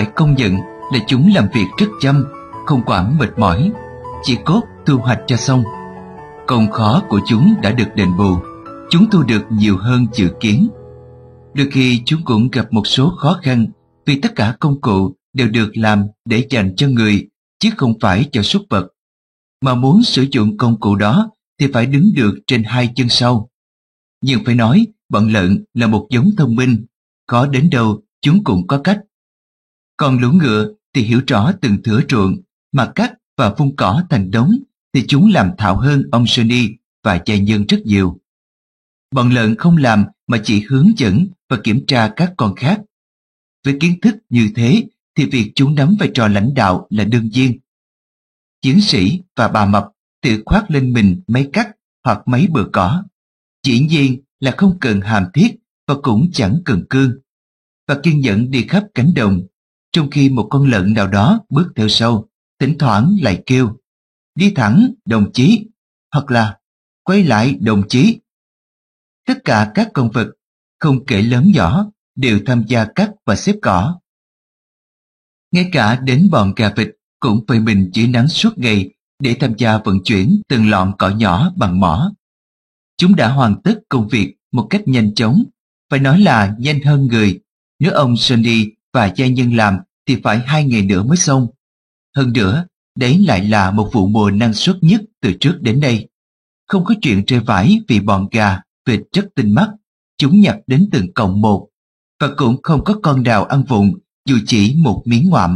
phải công nhận là chúng làm việc rất chăm, không quản mệt mỏi, chỉ cốt thu hoạch cho xong. Công khó của chúng đã được đền bù, chúng thu được nhiều hơn dự kiến. Đôi khi chúng cũng gặp một số khó khăn vì tất cả công cụ đều được làm để dành cho người chứ không phải cho súc vật. Mà muốn sử dụng công cụ đó thì phải đứng được trên hai chân sau. Nhưng phải nói bọn lợn là một giống thông minh, khó đến đâu chúng cũng có cách. Còn lũ ngựa thì hiểu rõ từng thửa ruộng mà cắt và phun cỏ thành đống thì chúng làm thạo hơn ông Johnny và gia nhân rất nhiều. Bọn lợn không làm mà chỉ hướng dẫn và kiểm tra các con khác. Với kiến thức như thế thì việc chúng nắm vai trò lãnh đạo là đương nhiên. Chiến sĩ và bà mập tự khoác lên mình máy cắt hoặc máy bừa cỏ. Dĩ nhiên là không cần hàm thiết và cũng chẳng cần cương. Và kiên nhẫn đi khắp cánh đồng, trong khi một con lợn nào đó bước theo sau, thỉnh thoảng lại kêu, đi thẳng đồng chí, hoặc là quay lại đồng chí. Tất cả các con vật, không kể lớn nhỏ, đều tham gia cắt và xếp cỏ. Ngay cả đến bọn gà vịt cũng phải mình dưới nắng suốt ngày để tham gia vận chuyển từng lọn cỏ nhỏ bằng mỏ. Chúng đã hoàn tất công việc một cách nhanh chóng, phải nói là nhanh hơn người. Nếu ông Johnny và gia nhân làm thì phải 2 ngày nữa mới xong. Hơn nữa, đấy lại là một vụ mùa năng suất nhất từ trước đến nay. Không có chuyện rơi vãi vì bọn gà, vịt rất tinh mắt, chúng nhặt đến từng cọng một, và cũng không có con nào ăn vụng dù chỉ một miếng ngoạm.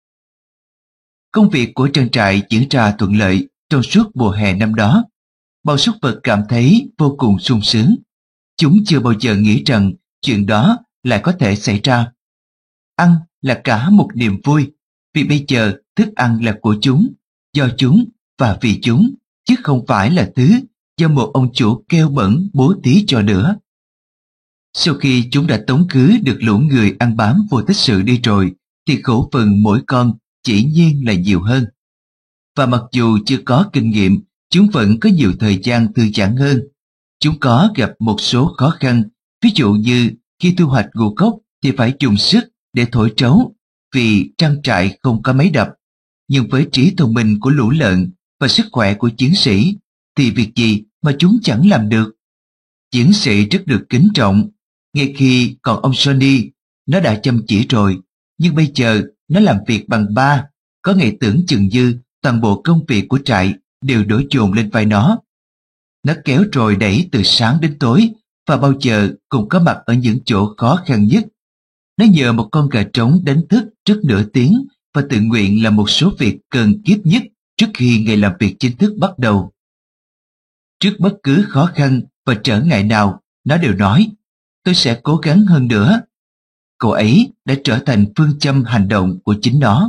Công việc của trang trại diễn ra thuận lợi trong suốt mùa hè năm đó. Bọn súc vật cảm thấy vô cùng sung sướng. Chúng chưa bao giờ nghĩ rằng chuyện đó lại có thể xảy ra. Ăn là cả một niềm vui, vì bây giờ thức ăn là của chúng, do chúng và vì chúng, chứ không phải là thứ do một ông chủ keo bẩn bố thí cho nữa. Sau khi chúng đã tống khứ được lũ người ăn bám vô tích sự đi rồi, thì khẩu phần mỗi con chỉ nhiên là nhiều hơn. Và mặc dù chưa có kinh nghiệm, chúng vẫn có nhiều thời gian thư giãn hơn. Chúng có gặp một số khó khăn, ví dụ như khi thu hoạch ngũ cốc thì phải dùng sức để thổi trấu vì trang trại không có máy đập. Nhưng với trí thông minh của lũ lợn và sức khỏe của chiến sĩ thì việc gì mà chúng chẳng làm được. Chiến sĩ rất được kính trọng. Ngay khi còn ông Johnny, nó đã chăm chỉ rồi, nhưng bây giờ nó làm việc bằng ba. Có ngày tưởng chừng như toàn bộ công việc của trại đều đổ dồn lên vai nó. Nó kéo rồi đẩy từ sáng đến tối và bao giờ cũng có mặt ở những chỗ khó khăn nhất. Nó nhờ một con gà trống đánh thức trước nửa tiếng và tự nguyện làm một số việc cần kiếp nhất trước khi ngày làm việc chính thức bắt đầu. Trước bất cứ khó khăn và trở ngại nào, nó đều nói, tôi sẽ cố gắng hơn nữa. Cậu ấy đã trở thành phương châm hành động của chính nó.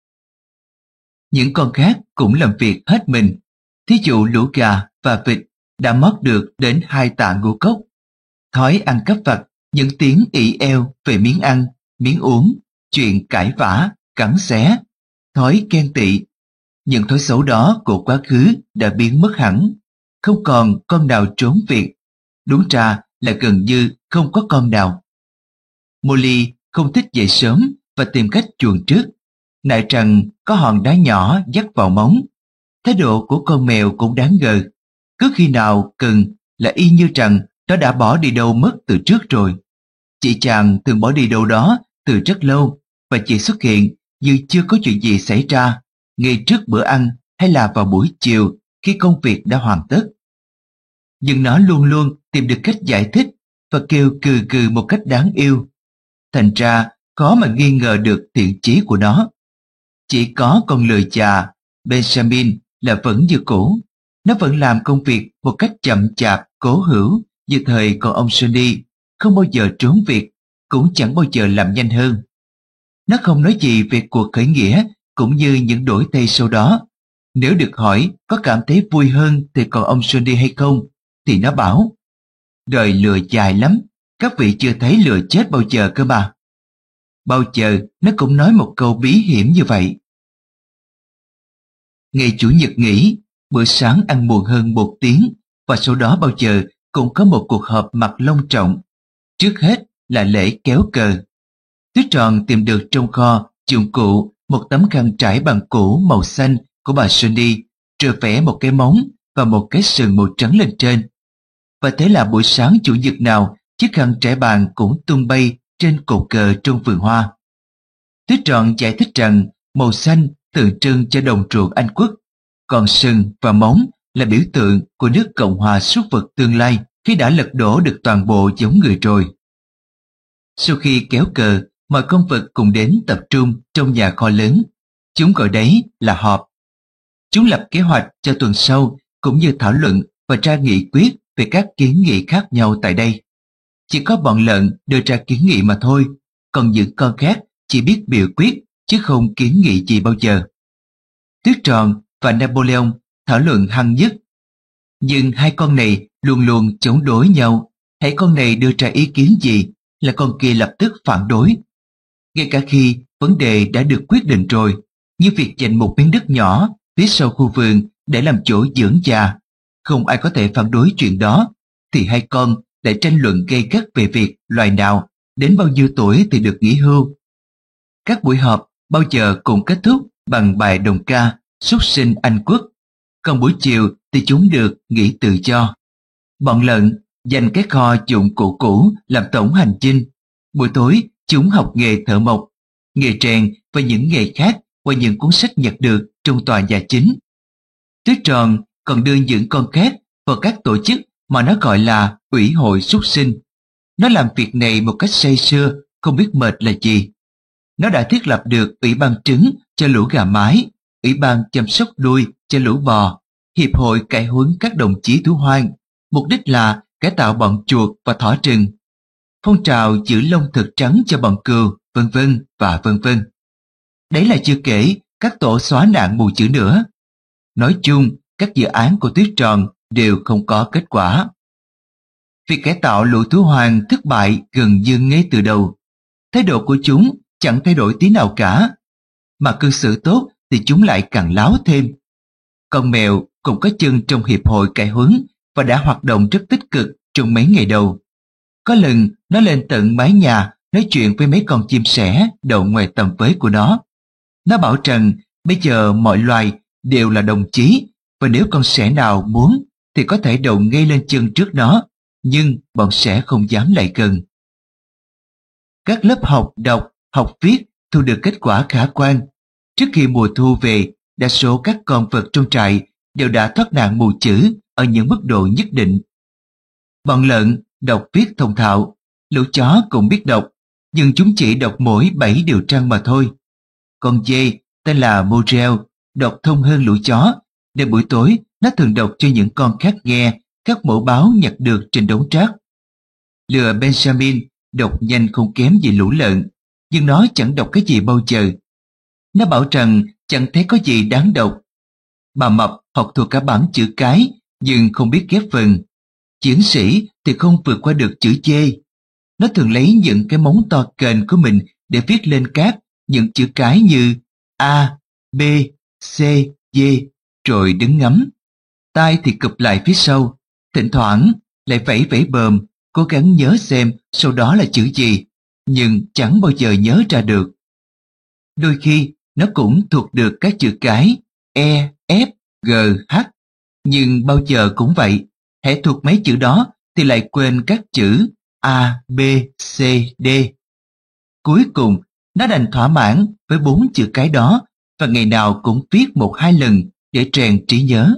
Những con khác cũng làm việc hết mình. Thí dụ lũ gà và vịt đã mót được đến 2 tạ ngũ cốc. Thói ăn cắp vặt, những tiếng ỉ eo về miếng ăn, miếng uống, chuyện cãi vã, cắn xé, thói ghen tị. Những thói xấu đó của quá khứ đã biến mất hẳn, không còn con nào trốn việc. Đúng ra là gần như không có con nào. Molly không thích dậy sớm và tìm cách chuồn trước, nại rằng có hòn đá nhỏ dắt vào móng. Thái độ của con mèo cũng đáng ngờ. Cứ khi nào cần là y như rằng nó đã bỏ đi đâu mất từ trước rồi. Chị chàng thường bỏ đi đâu đó từ rất lâu và chỉ xuất hiện như chưa có chuyện gì xảy ra, ngay trước bữa ăn hay là vào buổi chiều khi công việc đã hoàn tất. Nhưng nó luôn luôn tìm được cách giải thích và kêu cừ cừ một cách đáng yêu. Thành ra khó mà nghi ngờ được thiện chí của nó. Chỉ có con lười già Benjamin là vẫn như cũ. Nó vẫn làm công việc một cách chậm chạp, cố hữu như thời còn ông Johnny, không bao giờ trốn việc, cũng chẳng bao giờ làm nhanh hơn. Nó không nói gì về cuộc khởi nghĩa cũng như những đổi thay sau đó. Nếu được hỏi có cảm thấy vui hơn thì còn ông Johnny hay không, thì nó bảo, đời lừa dài lắm, các vị chưa thấy lừa chết bao giờ cơ mà. Bao giờ nó cũng nói một câu bí hiểm như vậy. Ngày Chủ nhật nghỉ, bữa sáng ăn muộn hơn 1 tiếng và sau đó bao giờ cũng có một cuộc họp mặt long trọng. Trước hết là lễ kéo cờ. Tuyết Tròn tìm được trong kho dụng cụ, một tấm khăn trải bằng củ màu xanh của bà Sunny, rồi vẽ một cái móng và một cái sừng màu trắng lên trên. Và thế là buổi sáng chủ nhật nào, chiếc khăn trải bàn cũng tung bay trên cột cờ trong vườn hoa. Tuyết Trọn giải thích rằng màu xanh tượng trưng cho đồng ruộng Anh quốc, còn sừng và móng là biểu tượng của nước Cộng hòa súc vật tương lai khi đã lật đổ được toàn bộ giống người rồi. Sau khi kéo cờ, mọi con vật cùng đến tập trung trong nhà kho lớn. Chúng gọi đấy là họp. Chúng lập kế hoạch cho tuần sau cũng như thảo luận và ra nghị quyết về các kiến nghị khác nhau tại đây. Chỉ có bọn lợn đưa ra kiến nghị mà thôi, còn những con khác chỉ biết biểu quyết chứ không kiến nghị gì bao giờ. Tuyết Tròn và Napoleon thảo luận hăng nhất. Nhưng hai con này luôn luôn chống đối nhau, hễ con này đưa ra ý kiến gì là con kia lập tức phản đối. Ngay cả khi vấn đề đã được quyết định rồi, như việc dành một miếng đất nhỏ phía sau khu vườn để làm chỗ dưỡng già, không ai có thể phản đối chuyện đó, thì hai con lại tranh luận gay gắt về việc loài nào đến bao nhiêu tuổi thì được nghỉ hưu. Các buổi họp bao giờ cũng kết thúc bằng bài đồng ca súc sinh Anh quốc, còn buổi chiều thì chúng được nghỉ tự do. Bọn lợn dành cái kho dụng cụ cũ làm tổng hành chinh. Buổi tối chúng học nghề thợ mộc, nghề rèn và những nghề khác qua những cuốn sách nhặt được trong tòa nhà chính. Tuyết Tròn còn đưa những con khác vào các tổ chức mà nó gọi là ủy hội súc sinh. Nó làm việc này một cách say sưa, không biết mệt là gì. Nó đã thiết lập được ủy ban trứng cho lũ gà mái, ủy ban chăm sóc đuôi cho lũ bò, hiệp hội cải huấn các đồng chí thú hoang, mục đích là cải tạo bọn chuột và thỏ rừng, phong trào giữ lông thực trắng cho bọn cừu, vân vân và vân vân. Đấy là chưa kể các tổ xóa nạn mù chữ nữa. Nói chung, các dự án của Tuyết Tròn đều không có kết quả. Việc cải tạo lũ thú hoang thất bại gần như ngay từ đầu. Thái độ của chúng chẳng thay đổi tí nào cả, mà cư xử tốt thì chúng lại càng láo thêm. Con mèo cũng có chân trong hiệp hội cải huấn và đã hoạt động rất tích cực trong mấy ngày đầu. Có lần nó lên tận mái nhà nói chuyện với mấy con chim sẻ đậu ngoài tầm với của nó. Nó bảo rằng bây giờ mọi loài đều là đồng chí, và nếu con sẻ nào muốn thì có thể đậu ngay lên chân trước nó, nhưng bọn sẻ không dám lại gần. Các lớp học đọc, học viết thu được kết quả khả quan. Trước khi mùa thu về, đa số các con vật trong trại đều đã thoát nạn mù chữ ở những mức độ nhất định. Bọn lợn đọc viết thông thạo, lũ chó cũng biết đọc, nhưng chúng chỉ đọc mỗi 7 điều răn mà thôi. Con dê tên là Morel đọc thông hơn lũ chó, nên buổi tối nó thường đọc cho những con khác nghe các mẫu báo nhặt được trên đống rác. Lừa Benjamin đọc nhanh không kém gì lũ lợn, nhưng nó chẳng đọc cái gì bao giờ. Nó bảo rằng chẳng thấy có gì đáng đọc. Bà Mập học thuộc cả bảng chữ cái, nhưng không biết ghép vần. Chiến sĩ thì không vượt qua được chữ chê. Nó thường lấy những cái móng to kềnh của mình để viết lên các những chữ cái như A, B, C, D, rồi đứng ngắm. Tai thì cụp lại phía sau, thỉnh thoảng lại vẫy vẫy bờm, cố gắng nhớ xem sau đó là chữ gì, nhưng chẳng bao giờ nhớ ra được. Đôi khi nó cũng thuộc được các chữ cái E, F, G, H, nhưng bao giờ cũng vậy, hễ thuộc mấy chữ đó thì lại quên các chữ A, B, C, D. Cuối cùng, nó đành thỏa mãn với 4 chữ cái đó và ngày nào cũng viết 1-2 lần để rèn trí nhớ.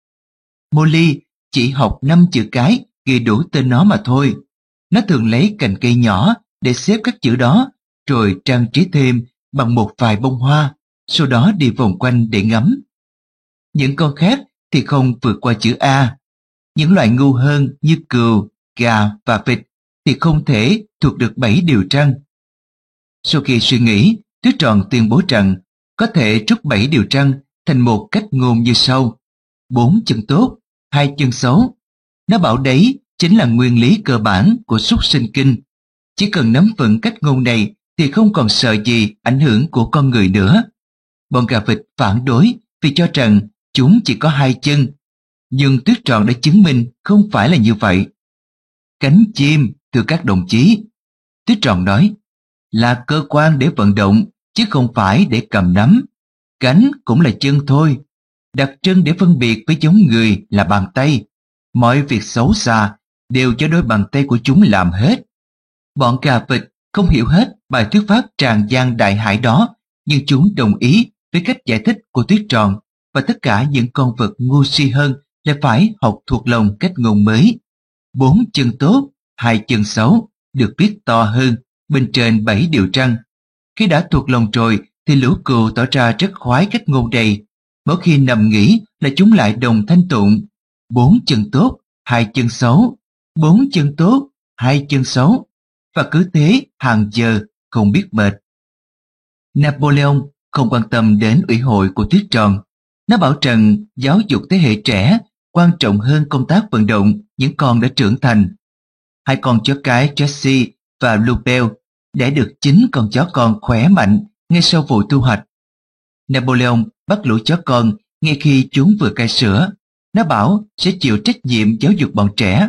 Molly chỉ học 5 chữ cái ghi đủ tên nó mà thôi. Nó thường lấy cành cây nhỏ để xếp các chữ đó, rồi trang trí thêm bằng một vài bông hoa, sau đó đi vòng quanh để ngắm. Những con khác thì không vượt qua chữ A. Những loại ngu hơn như cừu, gà và vịt thì không thể thuộc được 7 điều răn. Sau khi suy nghĩ, Tuyết Tròn tuyên bố rằng có thể rút 7 điều răn thành một cách ngôn như sau: 4 chân tốt, 2 chân xấu. Nó bảo đấy chính là nguyên lý cơ bản của súc sinh kinh. Chỉ cần nắm vững cách ngôn này thì không còn sợ gì ảnh hưởng của con người nữa. Bọn gà vịt phản đối vì cho rằng chúng chỉ có 2 chân, nhưng Tuyết Tròn đã chứng minh không phải là như vậy. Cánh chim, thưa các đồng chí, Tuyết Tròn nói, là cơ quan để vận động, chứ không phải để cầm nắm. Cánh cũng là chân thôi. Đặc trưng để phân biệt với giống người là bàn tay. Mọi việc xấu xa đều do đôi bàn tay của chúng làm hết. Bọn gà vịt không hiểu hết bài thuyết pháp tràn gian đại hải đó, nhưng chúng đồng ý với cách giải thích của Tuyết Tròn, và tất cả những con vật ngu si hơn lại phải học thuộc lòng cách ngôn mới. 4 chân tốt, 2 chân xấu được viết to hơn bên trên 7 điều răn. Khi đã thuộc lòng rồi thì lũ cừu tỏ ra rất khoái cách ngôn này. Mỗi khi nằm nghỉ là chúng lại đồng thanh tụng: 4 chân tốt, 2 chân xấu, 4 chân tốt, 2 chân xấu, và cứ thế hàng giờ không biết mệt. Napoleon không quan tâm đến ủy hội của Tuyết Tròn. Nó bảo rằng giáo dục thế hệ trẻ quan trọng hơn công tác vận động những con đã trưởng thành. 2 con chó cái Jessie và Lupel đẻ được 9 con chó con khỏe mạnh ngay sau vụ thu hoạch. Napoleon bắt lũ chó con ngay khi chúng vừa cai sữa. Nó bảo sẽ chịu trách nhiệm giáo dục bọn trẻ.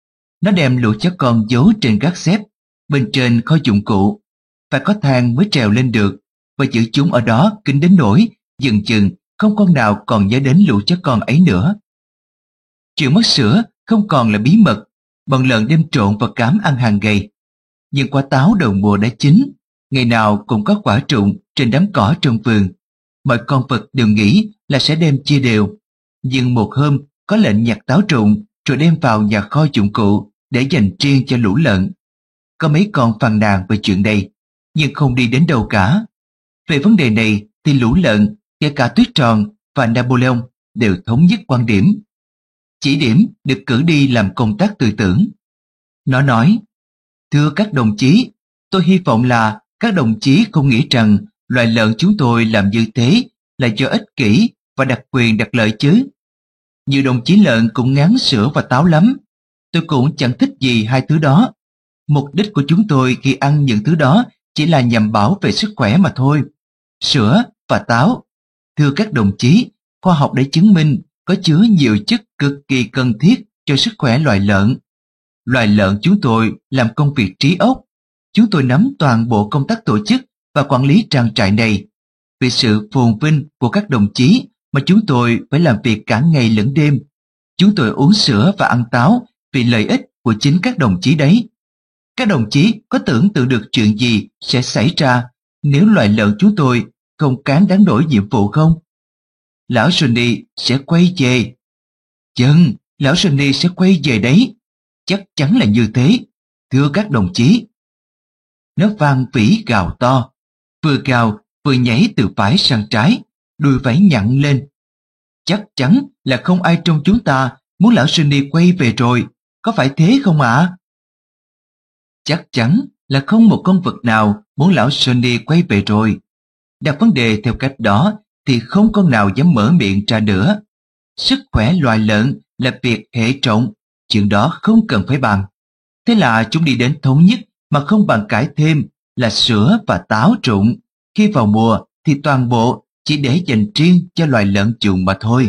Nó đem lũ chó con giấu trên gác xếp bên trên kho dụng cụ, phải có thang mới trèo lên được, và giữ chúng ở đó kín đến nỗi dần dần không con nào còn nhớ đến lũ chó con ấy nữa. Chuyện mất sữa không còn là bí mật. Bọn lợn đem trộn vào cám ăn hàng ngày. Nhưng quả táo đầu mùa đã chín, ngày nào cũng có quả trụng trên đám cỏ trong vườn. Mọi con vật đều nghĩ là sẽ đem chia đều. Nhưng một hôm có lệnh nhặt táo trụng rồi đem vào nhà kho dụng cụ để dành riêng cho lũ lợn. Có mấy con phàn nàn về chuyện này, nhưng không đi đến đâu cả. Về vấn đề này thì lũ lợn, kể cả Tuyết Tròn và Napoleon đều thống nhất quan điểm. Chỉ điểm được cử đi làm công tác tư tưởng. Nó nói: thưa các đồng chí, tôi hy vọng là các đồng chí không nghĩ rằng loài lợn chúng tôi làm như thế là do ích kỷ và đặc quyền đặc lợi chứ. Nhiều đồng chí lợn cũng ngán sữa và táo lắm. Tôi cũng chẳng thích gì hai thứ đó. Mục đích của chúng tôi khi ăn những thứ đó chỉ là nhằm bảo vệ sức khỏe mà thôi. Sữa và táo, thưa các đồng chí, khoa học đã chứng minh có chứa nhiều chất cực kỳ cần thiết cho sức khỏe loài lợn. Loài lợn chúng tôi làm công việc trí óc. Chúng tôi nắm toàn bộ công tác tổ chức và quản lý trang trại này. Vì sự phồn vinh của các đồng chí mà chúng tôi phải làm việc cả ngày lẫn đêm. Chúng tôi uống sữa và ăn táo vì lợi ích của chính các đồng chí đấy. Các đồng chí có tưởng tượng được chuyện gì sẽ xảy ra nếu loài lợn chúng tôi không cán đáng đổi nhiệm vụ không? Lão Johnny sẽ quay về. Chừng, lão Johnny sẽ quay về đấy. Chắc chắn là như thế, thưa các đồng chí. Nó vang vỉ gào to, vừa gào vừa nhảy từ phải sang trái, đuôi vẫy nhặn lên. Chắc chắn là không ai trong chúng ta muốn lão Johnny quay về rồi, có phải thế không ạ? Chắc chắn là không một con vật nào muốn lão Johnny quay về rồi. Đặt vấn đề theo cách đó thì không con nào dám mở miệng ra nữa. Sức khỏe loài lợn là việc hệ trọng, chuyện đó không cần phải bàn. Thế là chúng đi đến thống nhất mà không bàn cãi thêm là sữa và táo trụng. Khi vào mùa thì toàn bộ chỉ để dành riêng cho loài lợn chuồng mà thôi.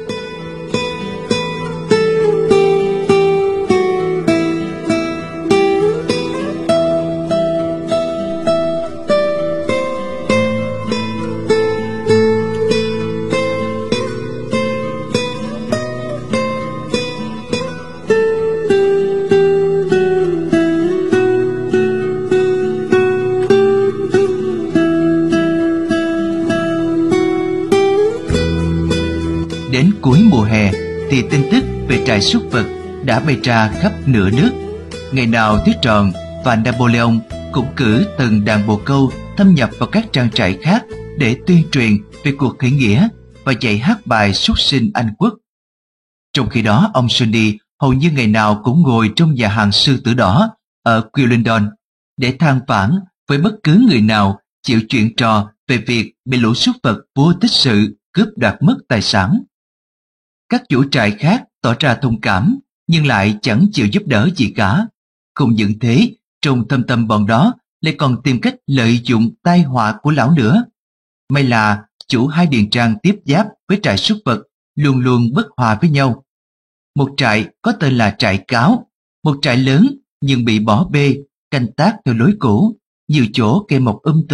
Đến cuối mùa hè thì tin tức về trại súc vật đã bay ra khắp nửa nước. Ngày nào Tuyết Tròn và Napoleon cũng cử từng đàn bồ câu thâm nhập vào các trang trại khác để tuyên truyền về cuộc khởi nghĩa và dạy hát bài súc sinh Anh quốc. Trong khi đó, ông Johnny hầu như ngày nào cũng ngồi trong nhà hàng Sư Tử Đỏ ở Quilondon để than vãn với bất cứ người nào chịu chuyện trò về việc bị lũ súc vật vô tích sự cướp đoạt mất tài sản. Các chủ trại khác tỏ ra thông cảm nhưng lại chẳng chịu giúp đỡ gì cả. Không những thế, trong thâm tâm bọn đó lại còn tìm cách lợi dụng tai họa của lão nữa. May là chủ hai điền trang tiếp giáp với trại súc vật luôn luôn bất hòa với nhau. Một trại có tên là trại Cáo, một trại lớn nhưng bị bỏ bê, canh tác theo lối cũ, nhiều chỗ cây mọc tùm,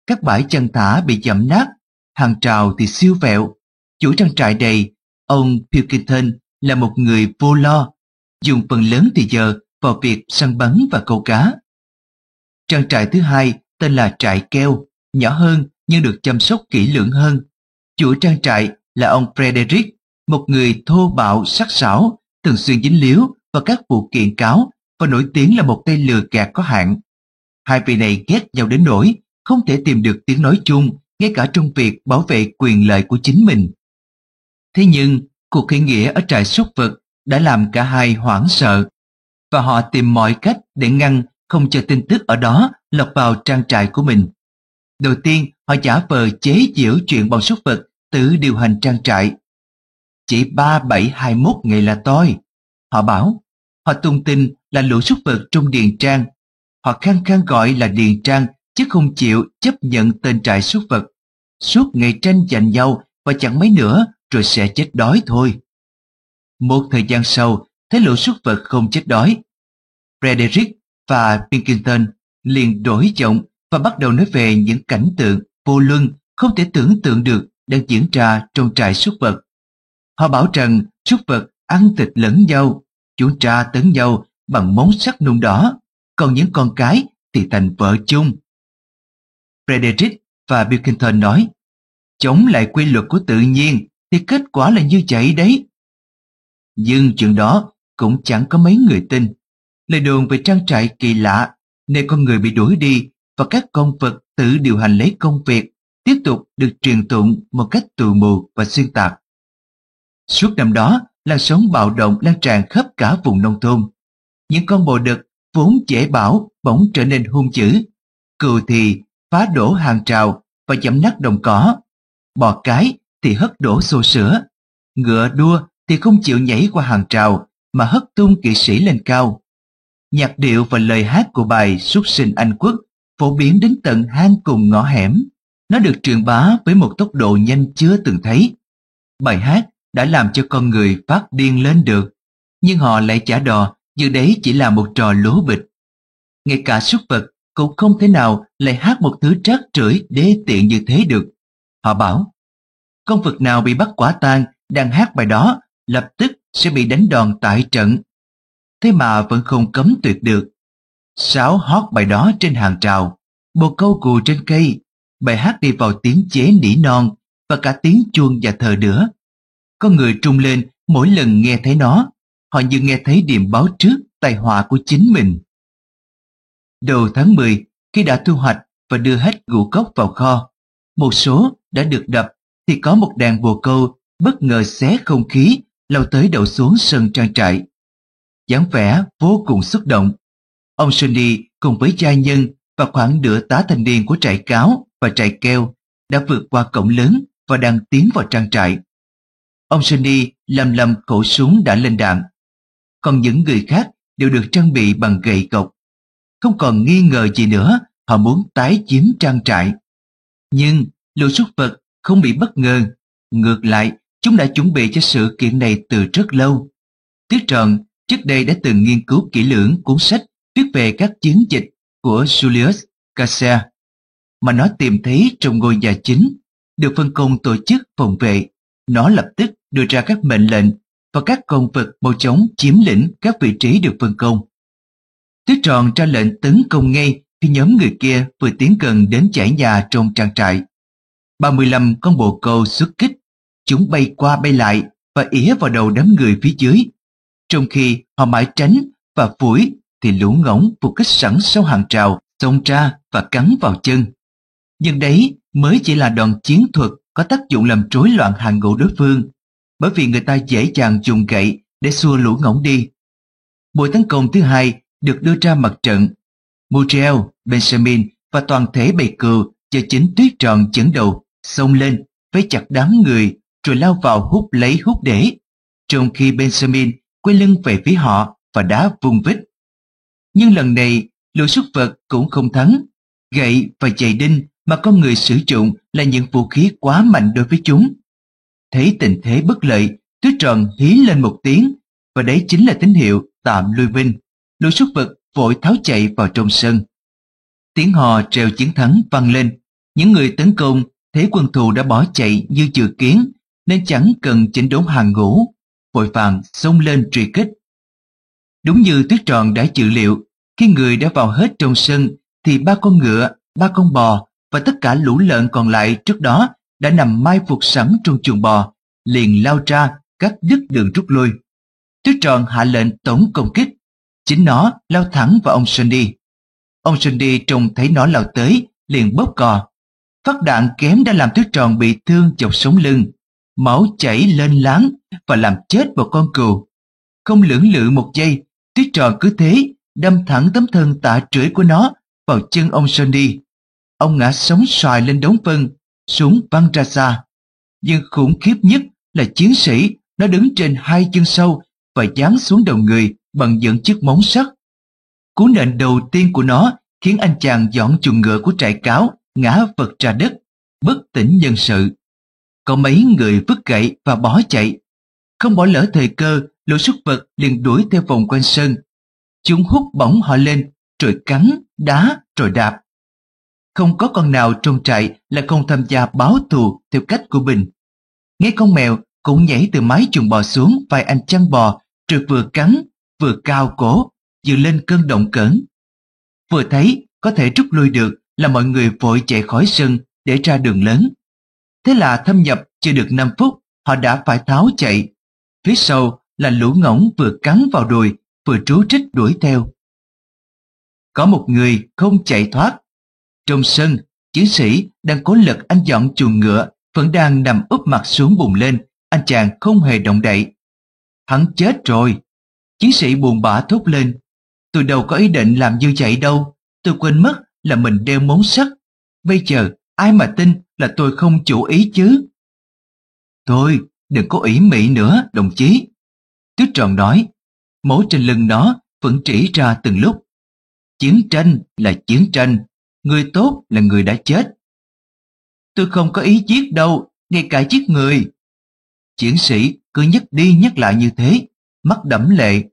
Các bãi chăn thả bị dẫm nát, hàng rào thì siêu vẹo. Chủ trang trại này, ông Pilkington, là một người vô lo, dùng phần lớn thời giờ vào việc săn bắn và câu cá. Trang trại thứ hai tên là trại keo, nhỏ hơn nhưng được chăm sóc kỹ lưỡng hơn. Chủ trang trại là ông Frederick, một người thô bạo sắc sảo, thường xuyên dính líu vào các vụ kiện cáo và nổi tiếng là một tay lừa gạt có hạn. Hai vị này ghét nhau đến nỗi không thể tìm được tiếng nói chung, ngay cả trong việc bảo vệ quyền lợi của chính mình. Thế nhưng, cuộc khởi nghĩa ở trại súc vật đã làm cả hai hoảng sợ, và họ tìm mọi cách để ngăn không cho tin tức ở đó lọt vào trang trại của mình. Đầu tiên, họ giả vờ chế giễu chuyện bọn súc vật tự điều hành trang trại. Chỉ 3721 ngày là toi, họ bảo. Họ tung tin là lũ súc vật trong điền trang. Họ khăng khăng gọi là điền trang chứ không chịu chấp nhận tên trại súc vật. Suốt ngày tranh giành nhau và chẳng mấy nữa rồi sẽ chết đói thôi. Một thời gian sau, thấy lũ súc vật không chết đói, Frederick và Pilkington liền đổi giọng và bắt đầu nói về những cảnh tượng vô luân không thể tưởng tượng được đang diễn ra trong trại súc vật. Họ bảo rằng súc vật ăn thịt lẫn nhau, chúng tra tấn nhau bằng móng sắt nung đỏ, còn những con cái thì thành vợ chung. Frederick và Pilkington nói, chống lại quy luật của tự nhiên thì kết quả là như vậy đấy. Nhưng chuyện đó cũng chẳng có mấy người tin. Lời đồn về trang trại kỳ lạ, nơi con người bị đuổi đi và các con vật tự điều hành lấy công việc, tiếp tục được truyền tụng một cách tù mù và xuyên tạc. Suốt năm đó, làn sóng bạo động lan tràn khắp cả vùng nông thôn. Những con bò đực vốn dễ bảo bỗng trở nên hung dữ, cừu thì phá đổ hàng rào và giẫm nát đồng cỏ, bò cái thì hất đổ xô sữa, ngựa đua thì không chịu nhảy qua hàng rào mà hất tung kỵ sĩ lên cao. Nhạc điệu và lời hát của bài Xuất sinh Anh quốc phổ biến đến tận hang cùng ngõ hẻm. Nó được truyền bá với một tốc độ nhanh chưa từng thấy. Bài hát đã làm cho con người phát điên lên được, nhưng họ lại trả đò như đấy chỉ là một trò lố bịch. Ngay cả súc vật cũng không thể nào lại hát một thứ trác trưởi đê tiện như thế được. Họ bảo, con vật nào bị bắt quả tang đang hát bài đó lập tức sẽ bị đánh đòn tại trận. Thế mà vẫn không cấm tuyệt được. Sáo hót bài đó trên hàng rào, bồ câu cù trên cây, bài hát đi vào tiếng chế nỉ non và cả tiếng chuông và thờ nữa. Con người trung lên mỗi lần nghe thấy nó, họ như nghe thấy điềm báo trước tai họa của chính mình. Đầu tháng 10, khi đã thu hoạch và đưa hết ngũ cốc vào kho, một số đã được đập, thì có một đàn bồ câu bất ngờ xé không khí lao tới đậu xuống sân trang trại. Dáng vẻ vô cùng xúc động. Ông Sonny cùng với gia nhân và khoảng nửa tá thanh niên của trại cáo và trại keo đã vượt qua cổng lớn và đang tiến vào trang trại. Ông Sonny lầm lầm khẩu súng đã lên đạn, còn những người khác đều được trang bị bằng gậy gộc. Không còn nghi ngờ gì nữa, họ muốn tái chiếm trang trại. Nhưng lũ súc vật không bị bất ngờ, ngược lại chúng đã chuẩn bị cho sự kiện này từ rất lâu. Tuyết Tròn trước đây đã từng nghiên cứu kỹ lưỡng cuốn sách viết về các chiến dịch của Julius Caesar mà nó tìm thấy trong ngôi nhà chính, được phân công tổ chức phòng vệ. Nó lập tức đưa ra các mệnh lệnh và các con vật mau chóng chiếm lĩnh các vị trí được phân công. Tuyết Tròn ra lệnh tấn công ngay khi nhóm người kia vừa tiến gần đến dãy nhà trong trang trại. 35 con bồ câu xuất kích, chúng bay qua bay lại và ỉa vào đầu đám người phía dưới. Trong khi họ mãi tránh và phủi thì lũ ngỗng phục kích sẵn sau hàng rào xông ra và cắn vào chân. Nhưng đấy mới chỉ là đòn chiến thuật có tác dụng làm rối loạn hàng ngũ đối phương, bởi vì người ta dễ dàng dùng gậy để xua lũ ngỗng đi. Buổi tấn công thứ hai được đưa ra mặt trận. Muriel, Benjamin và toàn thể bầy cừu do chính Tuyết Tròn dẫn đầu xông lên với chặt đám người rồi lao vào hút lấy hút để, trong khi Benjamin quay lưng về phía họ và đá vung vít. Nhưng lần này lũ súc vật cũng không thắng. Gậy và chày đinh mà con người sử dụng là những vũ khí quá mạnh đối với chúng. Thấy tình thế bất lợi, Tuyết Tròn hí lên một tiếng, và đấy chính là tín hiệu tạm lui binh. Lũ súc vật vội tháo chạy vào trong sân. Tiếng hò treo chiến thắng vang lên, Những người tấn công thấy quân thù đã bỏ chạy như chừa kiến, nên chẳng cần chỉnh đốn hàng ngũ, vội vàng xông lên truy kích. Đúng như Tuyết Tròn đã dự liệu, khi người đã vào hết trong sân thì 3 con ngựa, 3 con bò và tất cả lũ lợn còn lại trước đó đã nằm mai phục sẵn trong chuồng bò, liền lao ra cắt đứt đường rút lui. Tuyết Tròn hạ lệnh tổng công kích, chính nó lao thẳng vào ông Sundy. Ông Sundy trông thấy nó lao tới, liền bóp cò. Phát đạn kém đã làm Tuyết Tròn bị thương chọc sống lưng, máu chảy lên láng và làm chết một con cừu. Không lưỡng lự một giây, Tuyết Tròn cứ thế đâm thẳng tấm thân tạ trưởi của nó vào chân ông Sundy. Ông ngã sóng xoài lên đống phân, súng văng ra xa. Nhưng khủng khiếp nhất là chiến sĩ, nó đứng trên 2 chân sau và giáng xuống đầu người bằng những chiếc móng sắt. Cú nện đầu tiên của nó khiến anh chàng dọn chuồng ngựa của trại cáo ngã vật ra đất, bất tỉnh nhân sự. Có mấy người vứt gậy và bỏ chạy. Không bỏ lỡ thời cơ, lũ súc vật liền đuổi theo vòng quanh sân. Chúng hút bổng họ lên, rồi cắn, đá, rồi đạp. Không có con nào trong trại là không tham gia báo thù theo cách của mình. Ngay con mèo cũng nhảy từ mái chuồng bò xuống vai anh chăn bò, rồi vừa cắn, vừa cào cổ, vừa lên cơn động cỡn. Vừa thấy có thể rút lui được là mọi người vội chạy khỏi sân để ra đường lớn. Thế là thâm nhập chưa được 5 phút, họ đã phải tháo chạy. Phía sau là lũ ngỗng vừa cắn vào đùi, vừa trú trích đuổi theo. Có một người không chạy thoát. Trong sân, chiến sĩ đang cố lật anh dọn chuồng ngựa, vẫn đang nằm úp mặt xuống bùn lên, anh chàng không hề động đậy. Hắn chết rồi. Chiến sĩ buồn bã thốt lên. Tôi đâu có ý định làm như vậy đâu, tôi quên mất là mình đeo móng sắt. Bây giờ ai mà tin là tôi không chủ ý chứ? Thôi, đừng có ủy mị nữa, đồng chí. Tuyết Tròn nói, máu trên lưng nó vẫn trĩ ra từng lúc. Chiến tranh là chiến tranh, người tốt là người đã chết. Tôi không có ý giết đâu, ngay cả giết người. Chiến sĩ cứ nhắc đi nhắc lại như thế, mắt đẫm lệ.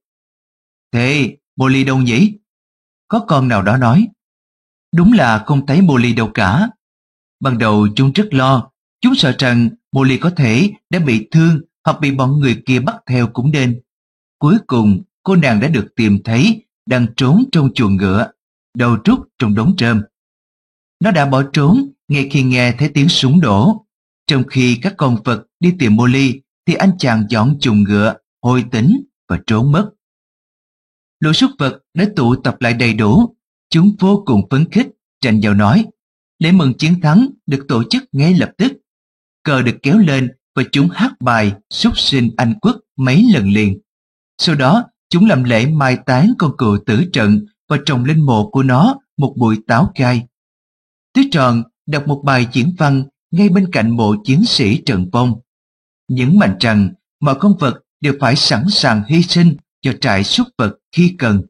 Thế Molly đâu nhỉ? Có con nào đó nói. Đúng là không thấy Molly đâu cả. Ban đầu chúng rất lo, chúng sợ rằng Molly có thể đã bị thương hoặc bị bọn người kia bắt theo cũng nên. Cuối cùng cô nàng đã được tìm thấy đang trốn trong chuồng ngựa, đầu trút trong đống rơm. Nó đã bỏ trốn ngay khi nghe thấy tiếng súng nổ. Trong khi các con vật đi tìm Molly thì anh chàng dọn chuồng ngựa, hồi tỉnh và trốn mất. Lũ súc vật đã tụ tập lại đầy đủ. Chúng vô cùng phấn khích, tranh nhau nói. Lễ mừng chiến thắng được tổ chức ngay lập tức. Cờ được kéo lên và chúng hát bài súc sinh Anh quốc mấy lần liền. Sau đó chúng làm lễ mai táng con cừu tử trận và trồng lên mộ của nó một bụi táo gai. Tuyết Tròn đọc một bài diễn văn ngay bên cạnh mộ chiến sĩ trận vong, nhấn mạnh rằng mọi con vật đều phải sẵn sàng hy sinh cho trại súc vật khi cần.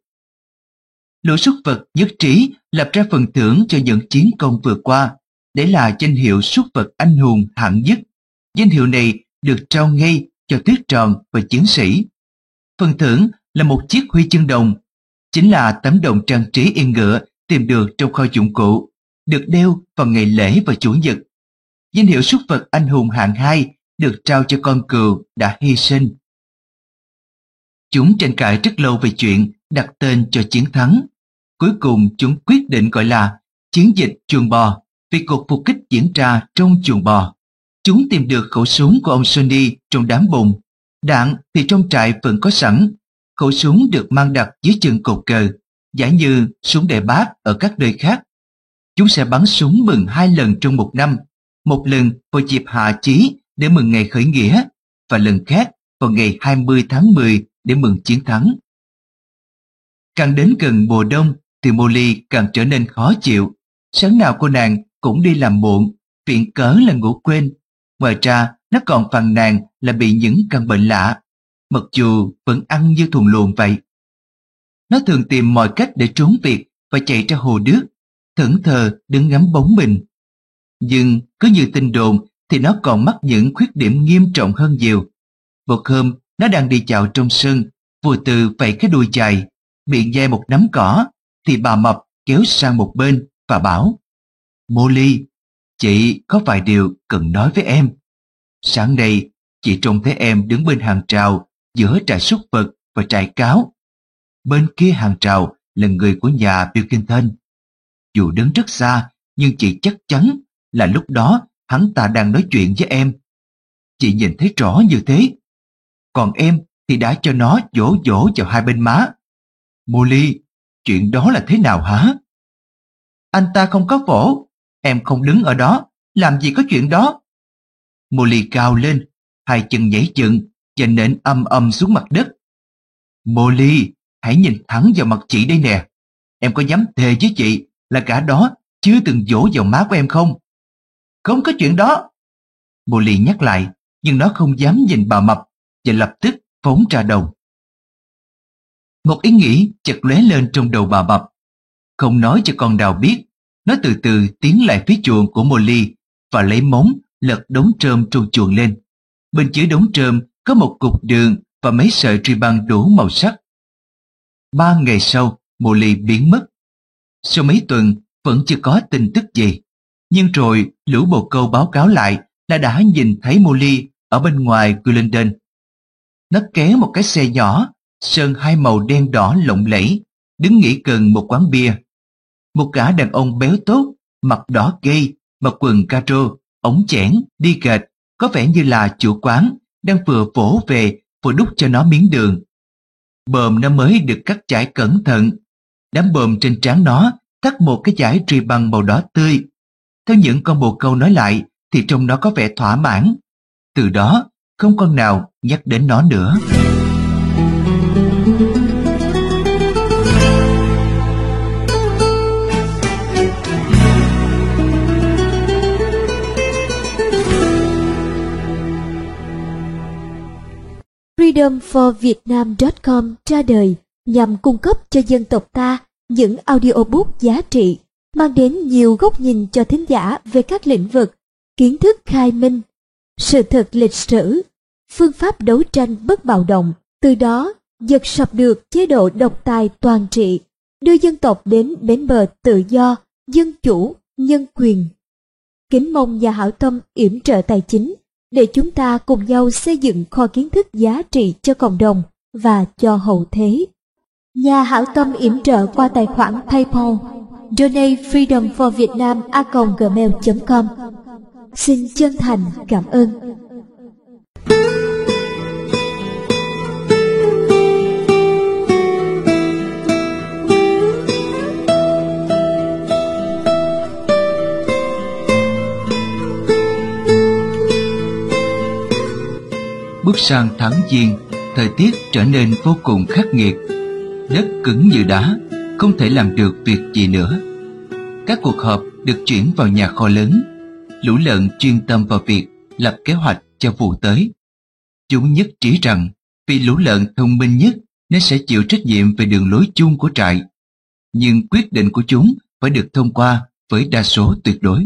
Lũ súc vật nhất trí lập ra phần thưởng cho những chiến công vừa qua, để là danh hiệu súc vật anh hùng hạng nhất. Danh hiệu này được trao ngay cho Tuyết Tròn và chiến sĩ. Phần thưởng là một chiếc huy chương đồng, chính là tấm đồng trang trí yên ngựa tìm được trong kho dụng cụ, được đeo vào ngày lễ và chủ nhật. Danh hiệu súc vật anh hùng hạng 2 được trao cho con cừu đã hy sinh. Chúng tranh cãi rất lâu về chuyện đặt tên cho chiến thắng. Cuối cùng chúng quyết định gọi là chiến dịch chuồng bò, vì cuộc phục kích diễn ra trong chuồng bò. Chúng tìm được khẩu súng của ông Sonny trong đám bùn. Đạn thì trong trại vẫn có sẵn. Khẩu súng được mang đặt dưới chân cột cờ, giả như súng đại bác ở các nơi khác. Chúng sẽ bắn súng mừng 2 lần trong một năm, một lần vào dịp hạ chí để mừng ngày khởi nghĩa, và lần khác vào ngày 20 tháng 10 để mừng chiến thắng. Càng đến gần mùa đông thì Molly càng trở nên khó chịu. Sáng nào cô nàng cũng đi làm muộn, viện cớ là ngủ quên. Ngoài ra nó còn phàn nàn là bị những căn bệnh lạ, mặc dù vẫn ăn như thuần luồng vậy. Nó thường tìm mọi cách để trốn việc và chạy ra hồ nước, thẫn thờ đứng ngắm bóng mình. Nhưng cứ như tin đồn thì nó còn mắc những khuyết điểm nghiêm trọng hơn nhiều. Một hôm nó đang đi dạo trong sân, vừa từ vẫy cái đuôi dài, miệng nhai một nắm cỏ, thì bà mập kéo sang một bên và bảo: Molly, Chị có vài điều cần nói với em. Sáng nay, chị trông thấy em đứng bên hàng rào giữa trại súc vật và trại cáo. Bên kia hàng rào là người của nhà Pilkington. Dù đứng rất xa, nhưng chị chắc chắn là lúc đó hắn ta đang nói chuyện với em. Chị nhìn thấy rõ như thế. Còn em thì đã cho nó vỗ vỗ vào hai bên má. Molly, chuyện đó là thế nào hả? Anh ta không có vỗ. Em không đứng ở đó, làm gì có chuyện đó. Molly cao lên, hai chân nhảy dựng và nện âm âm xuống mặt đất. Molly, hãy nhìn thẳng vào mặt chị đây nè. Em có dám thề với chị là cả đó chưa từng vỗ vào má của em không? Không có chuyện đó. Molly nhắc lại, nhưng nó không dám nhìn bà mập và lập tức phóng ra đồng. Một ý nghĩ chợt lóe lên trong đầu bà mập. Không nói cho con đào biết, nó từ từ tiến lại phía chuồng của Molly và lấy móng lật đống trơm trong chuồng lên. Bên dưới đống trơm có một cục đường và mấy sợi ruy băng đủ màu sắc. 3 ngày sau, Molly biến mất. Sau mấy tuần vẫn chưa có tin tức gì, nhưng rồi lũ bồ câu báo cáo lại là đã nhìn thấy Molly ở bên ngoài Gullendon. Nó kéo một cái xe nhỏ sơn hai màu đen đỏ lộng lẫy, đứng nghỉ gần một quán bia. Một gã đàn ông béo tốt, mặt đỏ gay, mặc quần caro, ống chẽn, đi gạch, có vẻ như là chủ quán, đang vừa vỗ về vừa đút cho nó miếng đường. Bờm nó mới được cắt chải cẩn thận. Đám bờm trên trán nó thắt một cái dải ruy băng màu đỏ tươi. Theo những con bồ câu nói lại thì trông nó có vẻ thỏa mãn. Từ đó, không con nào nhắc đến nó nữa. freedomforvietnam.com ra đời nhằm cung cấp cho dân tộc ta những audiobook giá trị, mang đến nhiều góc nhìn cho thính giả về các lĩnh vực kiến thức khai minh, sự thật lịch sử, phương pháp đấu tranh bất bạo động, từ đó giật sập được chế độ độc tài toàn trị, đưa dân tộc đến bến bờ tự do, dân chủ, nhân quyền. Kính mong nhà hảo tâm yểm trợ tài chính để chúng ta cùng nhau xây dựng kho kiến thức giá trị cho cộng đồng và cho hậu thế. Nhà hảo tâm yểm trợ qua tài khoản PayPal donatefreedomforvietnam@gmail.com. Xin chân thành cảm ơn. Bước sang tháng Giêng, thời tiết trở nên vô cùng khắc nghiệt. Đất cứng như đá, không thể làm được việc gì nữa. Các cuộc họp được chuyển vào nhà kho lớn. Lũ lợn chuyên tâm vào việc lập kế hoạch cho vụ tới. Chúng nhất trí rằng vì lũ lợn thông minh nhất nên sẽ chịu trách nhiệm về đường lối chung của trại. Nhưng quyết định của chúng phải được thông qua với đa số tuyệt đối.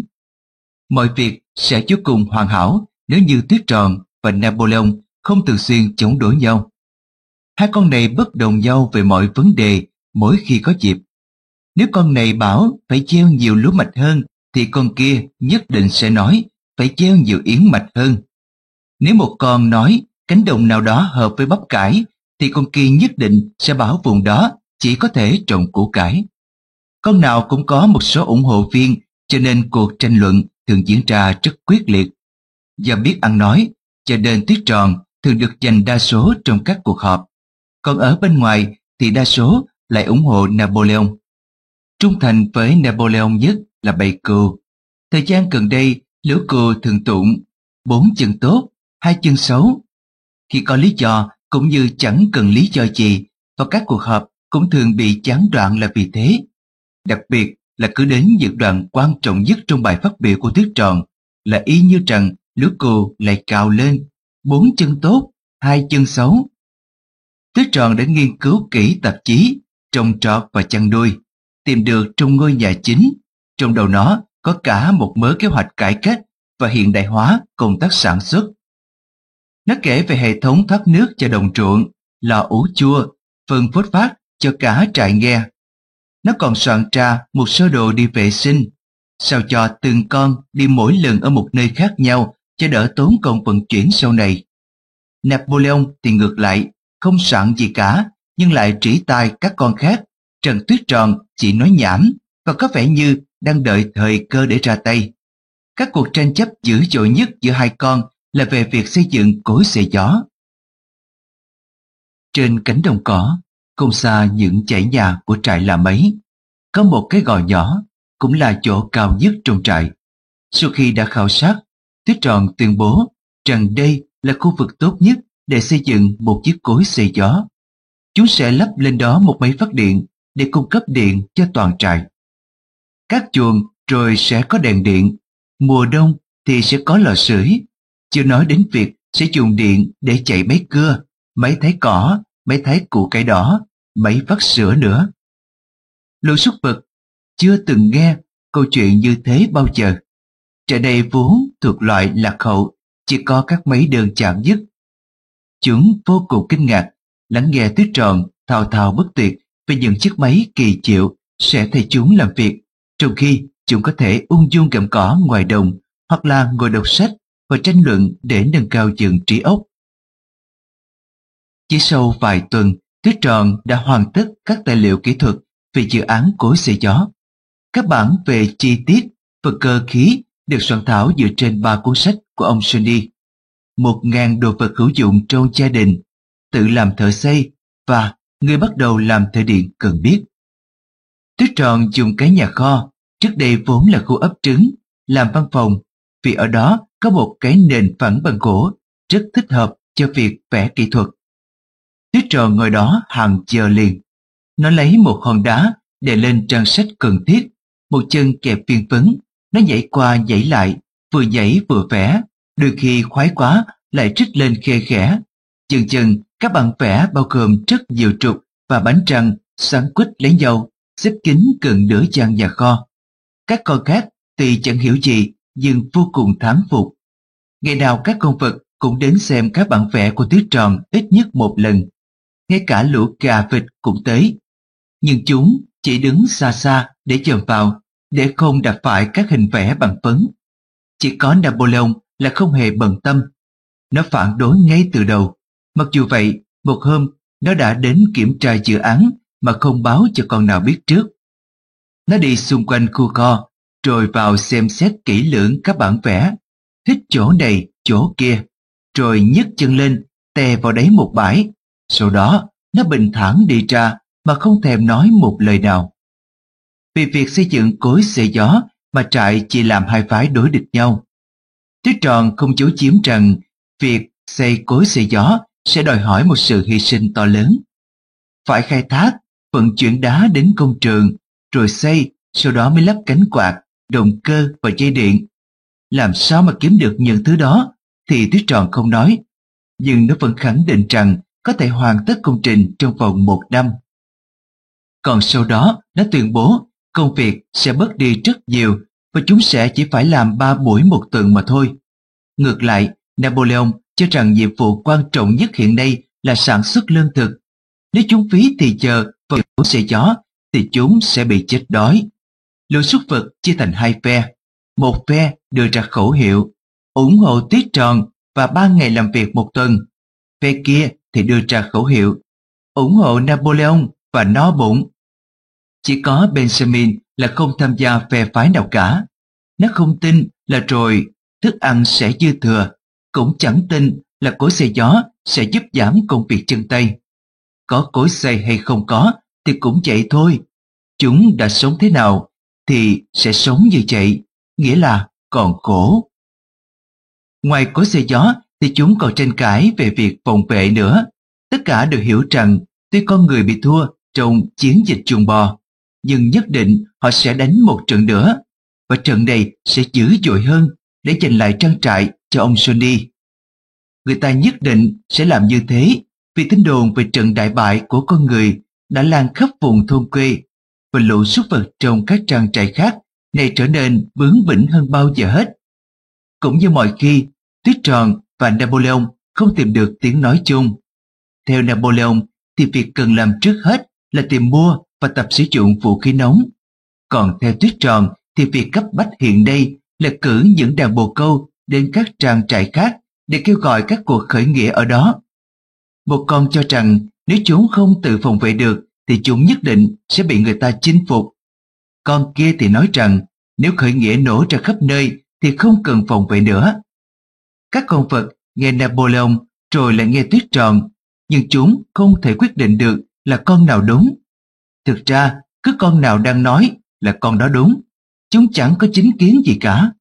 Mọi việc sẽ vô cùng hoàn hảo nếu như Tuyết Tròn và Napoleon không thường xuyên chống đối nhau. Hai con này bất đồng nhau về mọi vấn đề mỗi khi có dịp. Nếu con này bảo phải gieo nhiều lúa mạch hơn, thì con kia nhất định sẽ nói phải gieo nhiều yến mạch hơn. Nếu một con nói cánh đồng nào đó hợp với bắp cải, thì con kia nhất định sẽ bảo vùng đó chỉ có thể trồng củ cải. Con nào cũng có một số ủng hộ viên, cho nên cuộc tranh luận thường diễn ra rất quyết liệt. Do biết ăn nói, cho nên Tuyết Tròn thường được giành đa số trong các cuộc họp. Còn ở bên ngoài thì đa số lại ủng hộ Napoleon. Trung thành với Napoleon nhất là bầy cừu. Thời gian gần đây, lũ cừu thường tụng 4 chân tốt, 2 chân xấu. Khi có lý do cũng như chẳng cần lý do gì, và các cuộc họp cũng thường bị gián đoạn là vì thế. Đặc biệt là cứ đến những đoạn quan trọng nhất trong bài phát biểu của Tuyết Tròn là y như rằng lũ cừu lại cào lên 4 chân tốt, 2 chân xấu. Tuyết Tròn đã nghiên cứu kỹ tạp chí trồng trọt và chăn nuôi, tìm được trong ngôi nhà chính, trong đầu nó có cả một mớ kế hoạch cải cách và hiện đại hóa công tác sản xuất. Nó kể về hệ thống thoát nước cho đồng ruộng, lò ủ chua, phân phốt phát cho cả trại nghe. Nó còn soạn ra một sơ đồ đi vệ sinh, sao cho từng con đi mỗi lần ở một nơi khác nhau cho đỡ tốn công vận chuyển sau này. Napoleon thì ngược lại, không soạn gì cả, nhưng lại trĩ tai các con khác. Trần Tuyết Tròn chỉ nói nhảm và có vẻ như đang đợi thời cơ để ra tay. Các cuộc tranh chấp dữ dội nhất giữa hai con là về việc xây dựng cối xay gió. Trên cánh đồng cỏ, không xa những dãy nhà của trại làm ấy, có một cái gò nhỏ, cũng là chỗ cao nhất trong trại. Sau khi đã khảo sát, Tuyết Tròn tuyên bố rằng đây là khu vực tốt nhất để xây dựng một chiếc cối xay gió. Chúng sẽ lắp lên đó một máy phát điện để cung cấp điện cho toàn trại. Các chuồng rồi sẽ có đèn điện, mùa đông thì sẽ có lò sưởi, chưa nói đến việc sẽ dùng điện để chạy máy cưa, máy thái cỏ, máy thái củ cải đỏ, máy vắt sữa nữa. Lô súc vật chưa từng nghe câu chuyện như thế bao giờ. Trại này vốn thuộc loại lạc hậu, chỉ có các máy đơn chạm nhất. Chúng vô cùng kinh ngạc, lắng nghe Tuyết Tròn thao thao bất tuyệt về những chiếc máy kỳ diệu sẽ thay chúng làm việc, trong khi chúng có thể ung dung gặm cỏ ngoài đồng hoặc là ngồi đọc sách và tranh luận để nâng cao dần trí óc. Chỉ sau vài tuần, Tuyết Tròn đã hoàn tất các tài liệu kỹ thuật về dự án cối xay gió. Các bản về chi tiết và cơ khí được soạn thảo dựa trên 3 cuốn sách của ông Johnny, 1000 đồ vật hữu dụng trong gia đình, tự làm thợ xây và người bắt đầu làm thợ điện cần biết. Tuyết Tròn dùng cái nhà kho, trước đây vốn là khu ấp trứng, làm văn phòng, vì ở đó có một cái nền phẳng bằng gỗ rất thích hợp cho việc vẽ kỹ thuật. Tuyết Tròn ngồi đó hàng giờ liền. Nó lấy một hòn đá đè lên trang sách cần thiết, một chân kẹp viên phấn, nó nhảy qua nhảy lại, vừa nhảy vừa vẽ, đôi khi khoái quá lại trích lên khe khẽ. Dần dần các bản vẽ bao gồm rất nhiều trục và bánh răng xoắn quýt lấy nhau, xếp kín gần nửa gian nhà kho. Các con khác tuy chẳng hiểu gì nhưng vô cùng thán phục. Ngày nào các con vật cũng đến xem các bản vẽ của Tuyết Tròn ít nhất một lần. Ngay cả lũ gà vịt cũng tới. Nhưng chúng chỉ đứng xa xa để chồm vào, để không đạp phải các hình vẽ bằng phấn. Chỉ có Napoleon là không hề bận tâm. Nó phản đối ngay từ đầu. Mặc dù vậy, một hôm nó đã đến kiểm tra dự án mà không báo cho con nào biết trước. Nó đi xung quanh khu kho, rồi vào xem xét kỹ lưỡng các bản vẽ, thích chỗ này, chỗ kia, rồi nhấc chân lên, tè vào đáy một bãi. Sau đó, nó bình thản đi ra mà không thèm nói một lời nào. Vì việc xây dựng cối xay gió mà trại chỉ làm hai phái đối địch nhau. Tuyết Tròn không giấu giếm rằng việc xây cối xay gió sẽ đòi hỏi một sự hy sinh to lớn. Phải khai thác, vận chuyển đá đến công trường, rồi xây, sau đó mới lắp cánh quạt, động cơ và dây điện. Làm sao mà kiếm được những thứ đó thì Tuyết Tròn không nói, nhưng nó vẫn khẳng định rằng có thể hoàn tất công trình trong vòng 1 năm. Còn sau đó, nó tuyên bố công việc sẽ bớt đi rất nhiều và chúng sẽ chỉ phải làm 3 buổi một tuần mà thôi. Ngược lại, Napoleon cho rằng nhiệm vụ quan trọng nhất hiện nay là sản xuất lương thực. Nếu chúng phí thì giờ vào cối xay gió thì chúng sẽ bị chết đói. Lũ súc vật chia thành 2 phe. Một phe đưa ra khẩu hiệu ủng hộ Tuyết Tròn và 3 ngày làm việc một tuần. Phe kia thì đưa ra khẩu hiệu ủng hộ Napoleon và no bụng. Chỉ có Benjamin là không tham gia phe phái nào cả. Nó không tin là rồi thức ăn sẽ dư thừa, cũng chẳng tin là cối xay gió sẽ giúp giảm công việc chân tay. Có cối xay hay không có thì cũng vậy thôi. Chúng đã sống thế nào thì sẽ sống như vậy, nghĩa là còn khổ. Ngoài cối xay gió thì chúng còn tranh cãi về việc phòng vệ nữa. Tất cả đều hiểu rằng tuy con người bị thua trong chiến dịch chuồng bò, nhưng nhất định họ sẽ đánh một trận nữa, và trận này sẽ dữ dội hơn để giành lại trang trại cho ông Johnny. Người ta nhất định sẽ làm như thế vì tin đồn về trận đại bại của con người đã lan khắp vùng thôn quê, và lũ súc vật trong các trang trại khác này trở nên bướng bỉnh hơn bao giờ hết. Cũng như mọi khi, Tuyết Tròn và Napoleon không tìm được tiếng nói chung. Theo Napoleon thì việc cần làm trước hết là tìm mua và tập sử dụng vũ khí nóng. Còn theo Tuyết Tròn thì việc cấp bách hiện đây là cử những đàn bồ câu đến các trang trại khác để kêu gọi các cuộc khởi nghĩa ở đó. Một con cho rằng nếu chúng không tự phòng vệ được thì chúng nhất định sẽ bị người ta chinh phục. Con kia thì nói rằng nếu khởi nghĩa nổ ra khắp nơi thì không cần phòng vệ nữa. Các con vật nghe Napoleon rồi lại nghe Tuyết Tròn, nhưng chúng không thể quyết định được là con nào đúng. Thực ra, cứ con nào đang nói là con đó đúng. Chúng chẳng có chính kiến gì cả.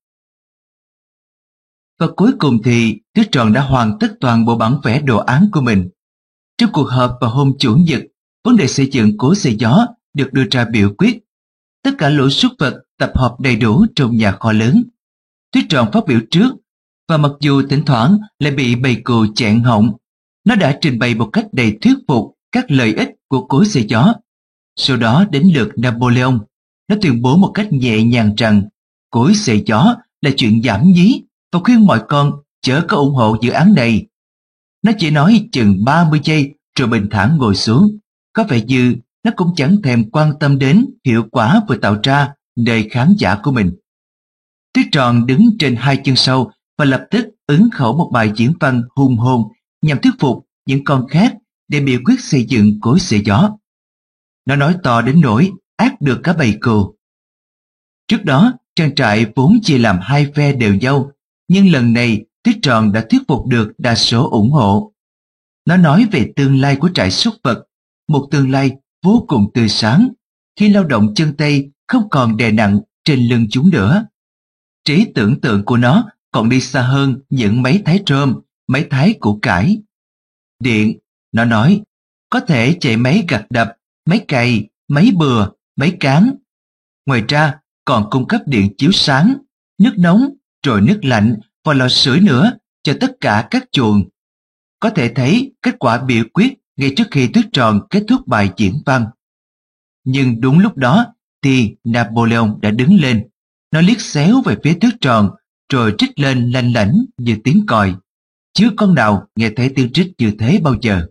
Và cuối cùng thì Tuyết Tròn đã hoàn tất toàn bộ bản vẽ đồ án của mình. Trong cuộc họp vào hôm Chủ nhật, vấn đề xây dựng cối xay gió được đưa ra biểu quyết. Tất cả lũ súc vật tập hợp đầy đủ trong nhà kho lớn. Tuyết Tròn phát biểu trước, và mặc dù thỉnh thoảng lại bị bầy cừu chẹn họng, nó đã trình bày một cách đầy thuyết phục các lợi ích của cối xay gió. Sau đó đến lượt Napoleon, nó tuyên bố một cách nhẹ nhàng rằng cối xay gió là chuyện giảm nhí và khuyên mọi con chớ có ủng hộ dự án này. Nó chỉ nói chừng 30 giây rồi bình thản ngồi xuống, có vẻ như nó cũng chẳng thèm quan tâm đến hiệu quả vừa tạo ra nơi khán giả của mình. Tuyết Tròn đứng trên hai chân sau và lập tức ứng khẩu một bài diễn văn hùng hồn nhằm thuyết phục những con khác để biểu quyết xây dựng cối xay gió. Nó nói to đến nỗi át được cả bầy cừu. Trước đó, trang trại vốn chia làm hai phe đều nhau, nhưng lần này Tuyết Tròn đã thuyết phục được đa số ủng hộ. Nó nói về tương lai của trại súc vật, một tương lai vô cùng tươi sáng, khi lao động chân tay không còn đè nặng trên lưng chúng nữa. Trí tưởng tượng của nó còn đi xa hơn những máy thái rơm, máy thái củ cải. Điện, nó nói, có thể chạy máy gặt đập, máy cày, máy bừa, máy cán. Ngoài ra còn cung cấp điện chiếu sáng, nước nóng, rồi nước lạnh và lò sưởi nữa cho tất cả các chuồng. Có thể thấy kết quả biểu quyết ngay trước khi Tuyết Tròn kết thúc bài diễn văn. Nhưng đúng lúc đó thì Napoleon đã đứng lên. Nó liếc xéo về phía Tuyết Tròn rồi trích lên lanh lảnh như tiếng còi. Chưa con nào nghe thấy tiếng trích như thế bao giờ.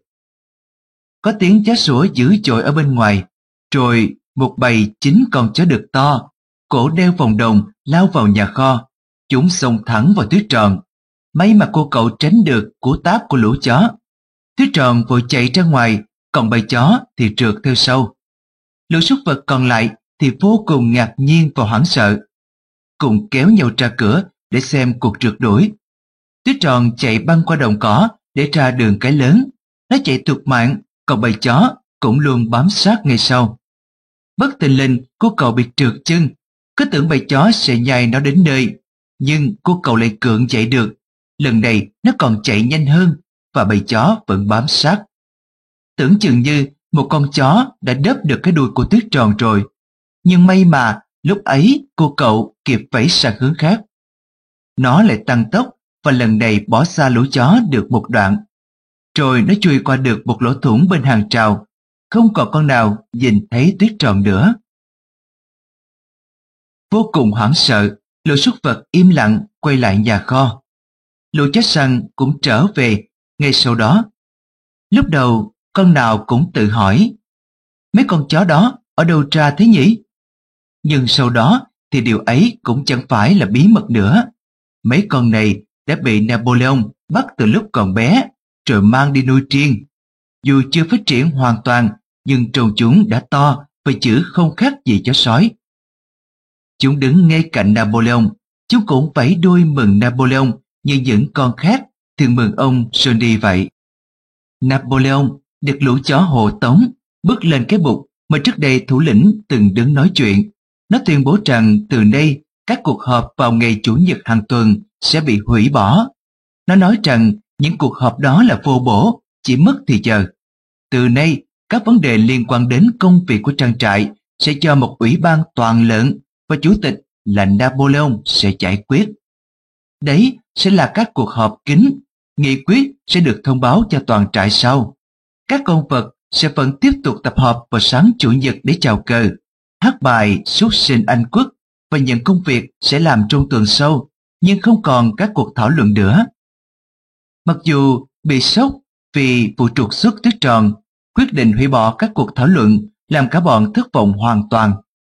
Có tiếng chó sủa dữ dội ở bên ngoài, rồi một bầy 9 con chó đực to, cổ đeo vòng đồng lao vào nhà kho. Chúng xông thẳng vào Tuyết Tròn. May mà cô cậu tránh được cú táp của lũ chó. Tuyết Tròn vội chạy ra ngoài, còn bầy chó thì trượt theo sau. Lũ súc vật còn lại thì vô cùng ngạc nhiên và hoảng sợ, cùng kéo nhau ra cửa để xem cuộc trượt đuổi. Tuyết Tròn chạy băng qua đồng cỏ để ra đường cái lớn. Nó chạy tuột mạng, còn bầy chó cũng luôn bám sát ngay sau. Bất thình lình cô cậu bị trượt chân, cứ tưởng bầy chó sẽ nhai nó đến nơi, nhưng cô cậu lại cưỡng chạy được. Lần này nó còn chạy nhanh hơn và bầy chó vẫn bám sát. Tưởng chừng như một con chó đã đớp được cái đuôi của Tuyết Tròn rồi, nhưng may mà lúc ấy cô cậu kịp vẫy sang hướng khác. Nó lại tăng tốc và lần này bỏ xa lũ chó được một đoạn. Rồi nó chui qua được một lỗ thủng bên hàng rào, không còn con nào nhìn thấy Tuyết Tròn nữa. Vô cùng hoảng sợ, lũ súc vật im lặng quay lại nhà kho. Lũ chó săn cũng trở về ngay sau đó. Lúc đầu con nào cũng tự hỏi, mấy con chó đó ở đâu ra thế nhỉ? Nhưng sau đó thì điều ấy cũng chẳng phải là bí mật nữa. Mấy con này đã bị Napoleon bắt từ lúc còn bé rồi mang đi nuôi riêng. Dù chưa phát triển hoàn toàn, nhưng trông chúng đã to và chữ không khác gì chó sói. Chúng đứng ngay cạnh Napoleon, chúng cũng vẫy đuôi mừng Napoleon như những con khác thường mừng ông Johnny vậy. Napoleon được lũ chó hộ tống bước lên cái bục mà trước đây thủ lĩnh từng đứng nói chuyện. Nó tuyên bố rằng từ nay các cuộc họp vào ngày Chủ nhật hàng tuần sẽ bị hủy bỏ. Nó nói rằng những cuộc họp đó là vô bổ, chỉ mất thì giờ. Từ nay, các vấn đề liên quan đến công việc của trang trại sẽ do một ủy ban toàn lợn và chủ tịch là Napoleon sẽ giải quyết. Đấy sẽ là các cuộc họp kín, nghị quyết sẽ được thông báo cho toàn trại sau. Các con vật sẽ vẫn tiếp tục tập họp vào sáng Chủ nhật để chào cờ, hát bài xuất sinh Anh quốc và những công việc sẽ làm trong tuần sau, nhưng không còn các cuộc thảo luận nữa. Mặc dù bị sốc vì vụ trục xuất Tuyết Tròn, quyết định hủy bỏ các cuộc thảo luận làm cả bọn thất vọng hoàn toàn.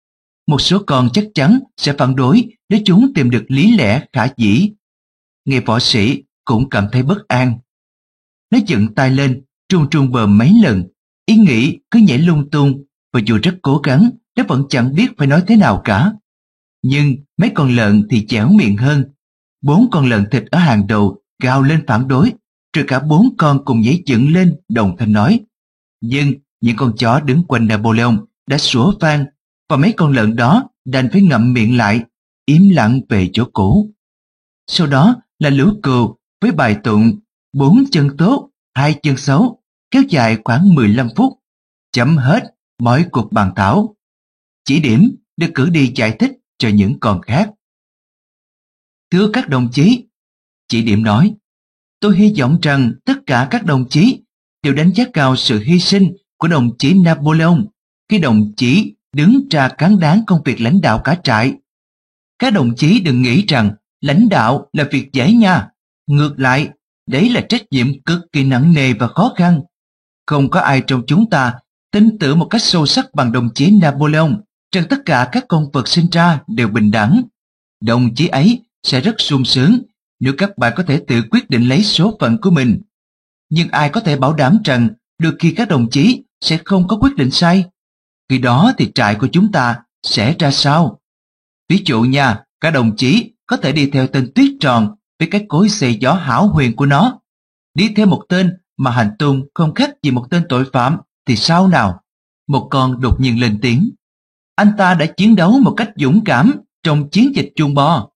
một số con chắc chắn sẽ phản đối nếu chúng tìm được lý lẽ khả dĩ. Nghe võ sĩ cũng cảm thấy bất an. Nó dựng tay lên, trùng trùng bờ mấy lần, ý nghĩ cứ nhảy lung tung, và dù rất cố gắng, nó vẫn chẳng biết phải nói thế nào cả. Nhưng mấy con lợn thì dẻo miệng hơn. 4 con lợn thịt ở hàng đầu gào lên phản đối, rồi cả 4 con cùng nhảy dựng lên đồng thanh nói. Nhưng những con chó đứng quanh Napoleon đã sủa vang, và mấy con lợn đó đành phải ngậm miệng lại, im lặng về chỗ cũ. Sau đó là lũ cừu với bài tụng 4 chân tốt, 2 chân xấu, kéo dài khoảng 15 phút, chấm hết mọi cuộc bàn thảo. Chỉ điểm được cử đi giải thích cho những con khác. Thưa các đồng chí, chỉ điểm nói, tôi hy vọng rằng tất cả các đồng chí đều đánh giá cao sự hy sinh của đồng chí Napoleon khi đồng chí đứng ra cán đáng công việc lãnh đạo cả trại. Các đồng chí đừng nghĩ rằng lãnh đạo là việc dễ nha. Ngược lại, đấy là trách nhiệm cực kỳ nặng nề và khó khăn. Không có ai trong chúng ta tin tưởng một cách sâu sắc bằng đồng chí Napoleon rằng tất cả các con vật sinh ra đều bình đẳng. Đồng chí ấy sẽ rất sung sướng nếu các bạn có thể tự quyết định lấy số phận của mình. Nhưng ai có thể bảo đảm rằng đôi khi các đồng chí sẽ không có quyết định sai? Khi đó thì trại của chúng ta sẽ ra sao? Ví dụ nha, các đồng chí có thể đi theo tên Tuyết Tròn với cái cối xay gió hão huyền của nó. Đi theo một tên mà hành tung không khác gì một tên tội phạm thì sao nào? Một con đột nhiên lên tiếng. Anh ta đã chiến đấu một cách dũng cảm trong chiến dịch chuồng bò.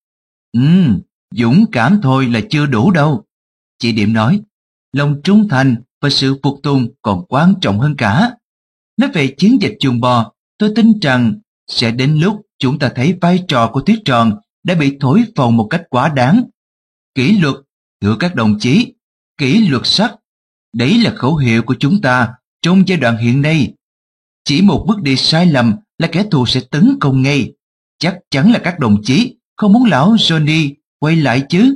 Dũng cảm thôi là chưa đủ đâu. Chị Điểm nói, lòng trung thành và sự phục tùng còn quan trọng hơn cả. Nói về chiến dịch chuồng bò, tôi tin rằng sẽ đến lúc chúng ta thấy vai trò của Tuyết Tròn đã bị thổi phồng một cách quá đáng. Kỷ luật, thưa các đồng chí, kỷ luật sắt. Đấy là khẩu hiệu của chúng ta trong giai đoạn hiện nay. Chỉ một bước đi sai lầm là kẻ thù sẽ tấn công ngay. Chắc chắn là các đồng chí không muốn lão Johnny quay lại chứ.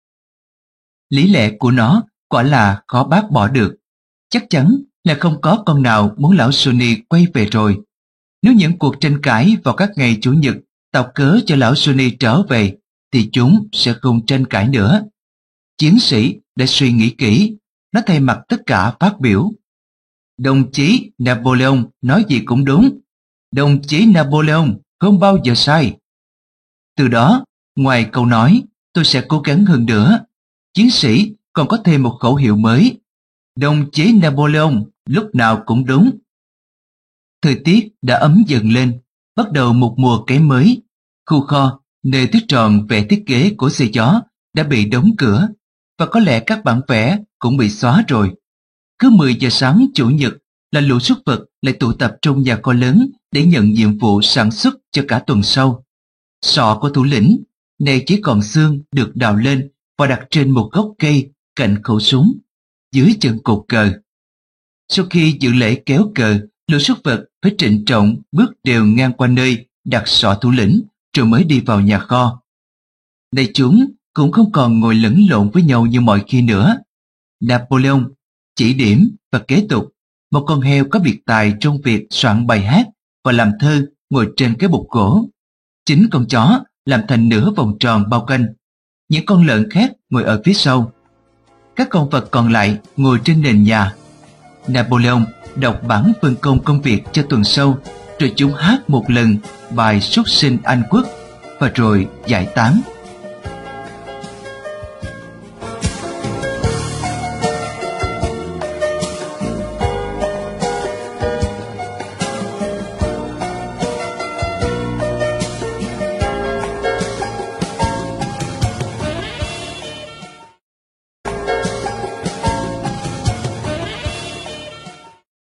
Lý lẽ của nó quả là khó bác bỏ được. Chắc chắn là không có con nào muốn lão Johnny quay về rồi. Nếu những cuộc tranh cãi vào các ngày Chủ nhật tạo cớ cho lão Johnny trở về, thì chúng sẽ không tranh cãi nữa. Chiến sĩ đã suy nghĩ kỹ, nó thay mặt tất cả phát biểu. Đồng chí Napoleon nói gì cũng đúng. Đồng chí Napoleon không bao giờ sai. Từ đó, ngoài câu nói, tôi sẽ cố gắng hơn nữa. Chiến sĩ còn có thêm một khẩu hiệu mới. Đồng chí Napoleon lúc nào cũng đúng. Thời tiết đã ấm dần lên, bắt đầu một mùa cấy mới. Khu kho, nơi Tuyết Tròn vẽ thiết kế của xe gió đã bị đóng cửa, và có lẽ các bản vẽ cũng bị xóa rồi. Cứ 10 giờ sáng Chủ nhật là lũ súc vật lại tụ tập trong nhà kho lớn để nhận nhiệm vụ sản xuất cho cả tuần sau. Sọ của thủ lĩnh này chỉ còn xương được đào lên và đặt trên một gốc cây cạnh khẩu súng, dưới chân cột cờ. Sau khi dự lễ kéo cờ, lũ súc vật phải trịnh trọng bước đều ngang qua nơi đặt sọ thủ lĩnh rồi mới đi vào nhà kho. Đây chúng cũng không còn ngồi lẫn lộn với nhau như mọi khi nữa. Napoleon, Chỉ Điểm và kế tục, một con heo có biệt tài trong việc soạn bài hát và làm thơ ngồi trên cái bục gỗ. 9 con chó làm thành nửa vòng tròn bao quanh. Những con lợn khác ngồi ở phía sau. Các con vật còn lại ngồi trên nền nhà. Napoleon đọc bản phân công công việc cho tuần sau, rồi chúng hát một lần bài Xuất sinh Anh quốc và rồi giải tán.